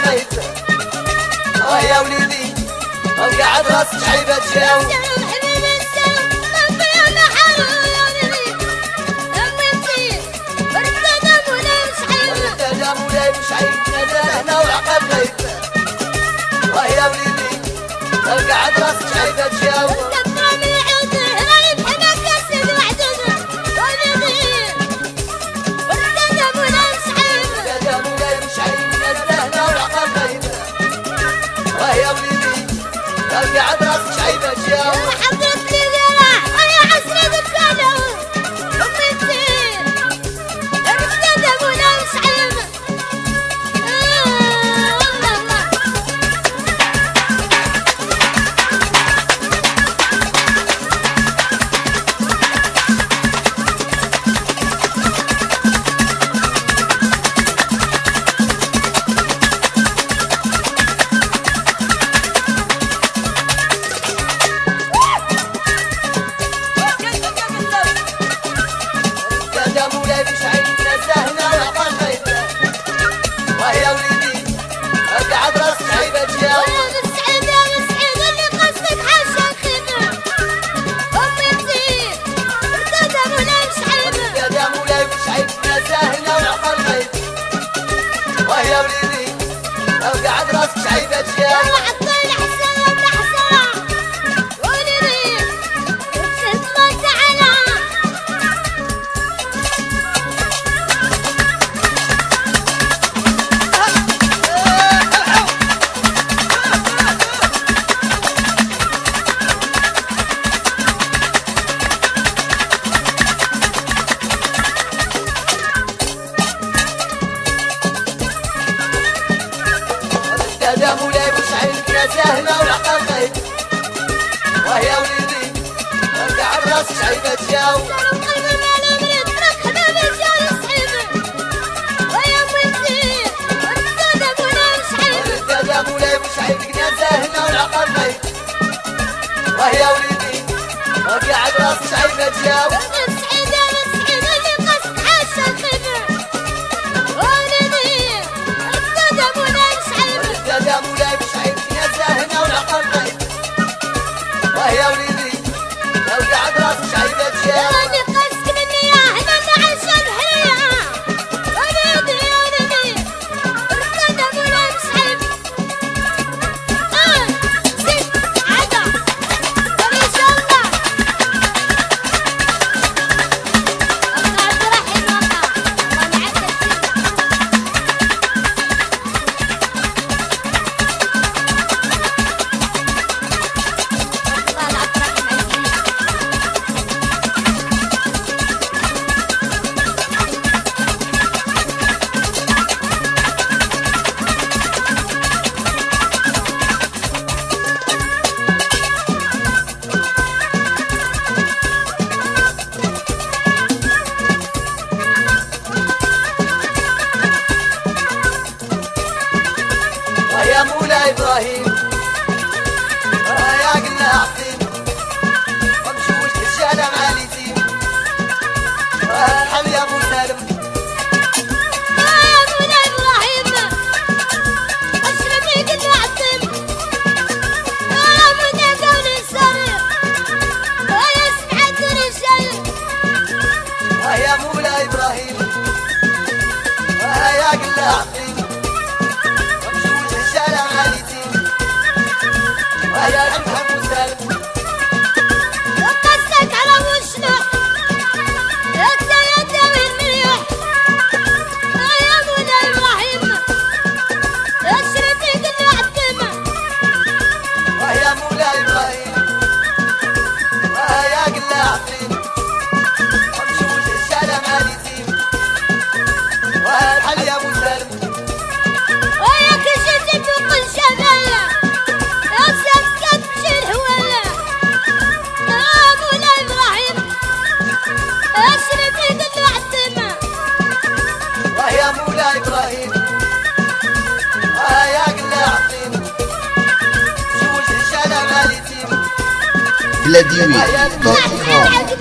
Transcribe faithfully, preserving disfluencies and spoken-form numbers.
الغيث. اه يا وليدي قاعد راسك عيبة تجاوب. هنا وعقب غيث. اه يا وليدي قاعد راسك عيبة تجاوب. يا وليدي قاعد راسك عيبة تجاوب. حطيت لي ذراع ويا عسري بالكادو امي الدين ارتدى ابونا وسعيد. يا وليدي قاعد راسك عيبة تجاوب. حطينا حسام بحسام وليدي تسمى تعالى. يا مولاي بوسعيد سهلة والعقل غيث. واه يا وليدي قاعد راسك عيبة تجاوب. يا مولاي بوسعيد سهلة والعقل غيث. واه يا وليدي قاعد راسك عيبة تجاوب. يا مولاي بوسعيد سهلة والعقل غيث. واه يا وليدي قاعد راسك عيبة تجاوب. يا مولاي ابراهيم يا قلنا عظيم ومشوش الشارع عاليتين. ارحم يا ابو سالم. يا مولاي ابراهيم اشربي قلنا عظيم يا مولاي قولي صريح ويا سمعت رجال. يا مولاي ابراهيم يا قلنا عظيم ويا الحمد وسالم. وقصك على وشنا يا سيدة والمليح. يا مولاي ابراهيم اشربي قلنا عظيم. ويا مولاي ابراهيم يا قلنا عظيم ومشوش الشارع ماليتين. والحل يا ابو سالم. ويا كشفت فوق الجبل يا سكت بشي الهواله. يا مولاي ابراهيم اشربي قلنا عظيم. ويا مولاي ابراهيم يا قلنا عظيم ومشوش الشارع ماليتين. بلاديوي دوت كوم.